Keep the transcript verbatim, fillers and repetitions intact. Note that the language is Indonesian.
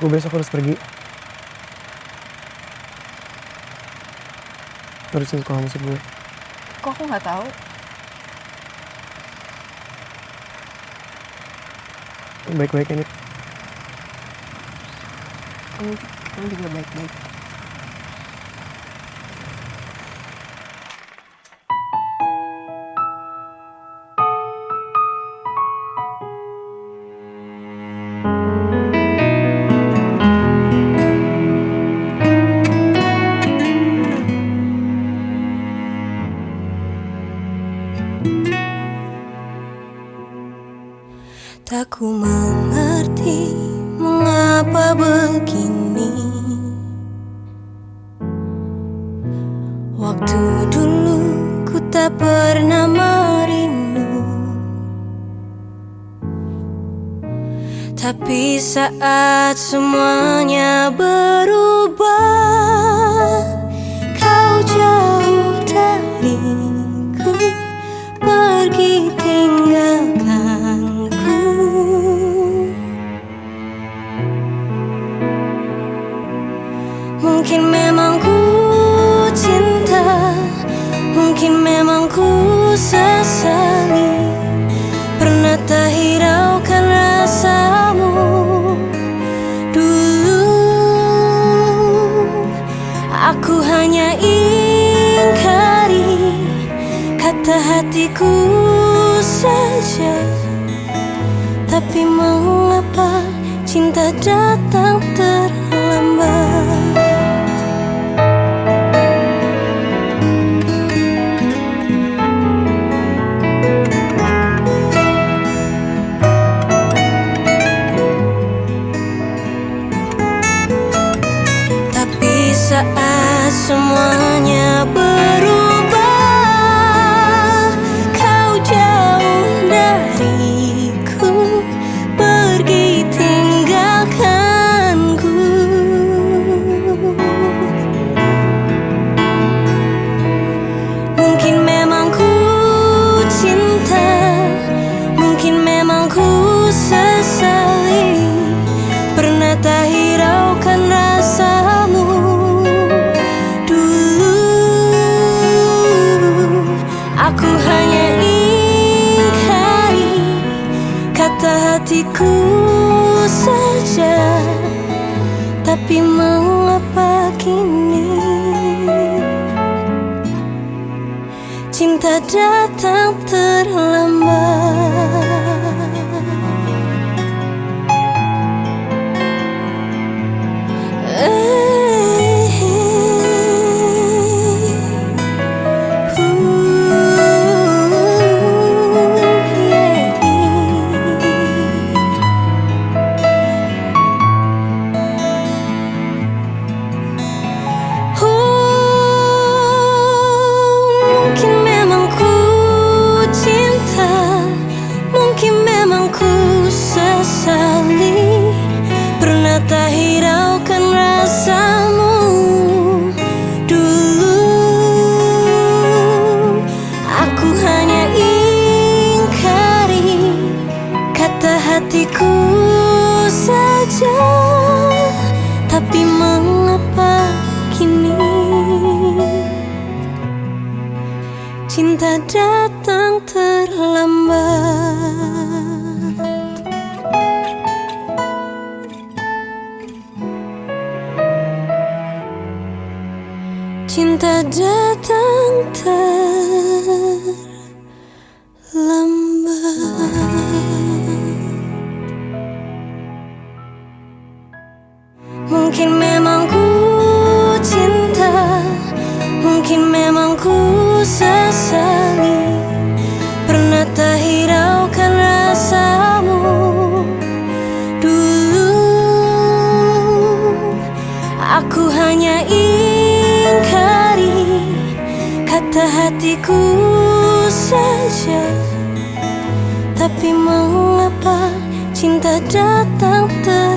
Gue besok harus pergi. Terusin sekolah musik gue. Kok aku nggak tahu? Baik-baik ya, Nit. Kamu, kamu juga baik-baik. Tak ku mengerti mengapa begini. Waktu dulu ku tak pernah merindu, tapi saat semuanya berubah, kau jauh dariku, pergi tinggalkanku. Mungkin memang ku cinta, mungkin memang ku sesali, pernah tak hiraukan rasamu dulu. Aku hanya ingkari kata hatiku saja, tapi mengapa cinta datang terlambat? Saat semuanya berubah, kau jauh dariku, pergi tinggalkanku. Mungkin memang ku cinta, mungkin memang ku sesali, pernah tak hiraukan rasamu. Aku hanya ingkari kata hatiku saja, tapi mengapa kini cinta datang terlambat? Tak hiraukan rasamu dulu. Aku hanya ingkari kata hatiku saja, tapi mengapa kini cinta datang terlambat? Cinta datang terlambat. Mungkin memang ku cinta, mungkin memang ku sesali, pernah tak hiraukan rasamu dulu. Aku hanya ingkari kata hatiku saja, tapi mengapa cinta datang terlambat?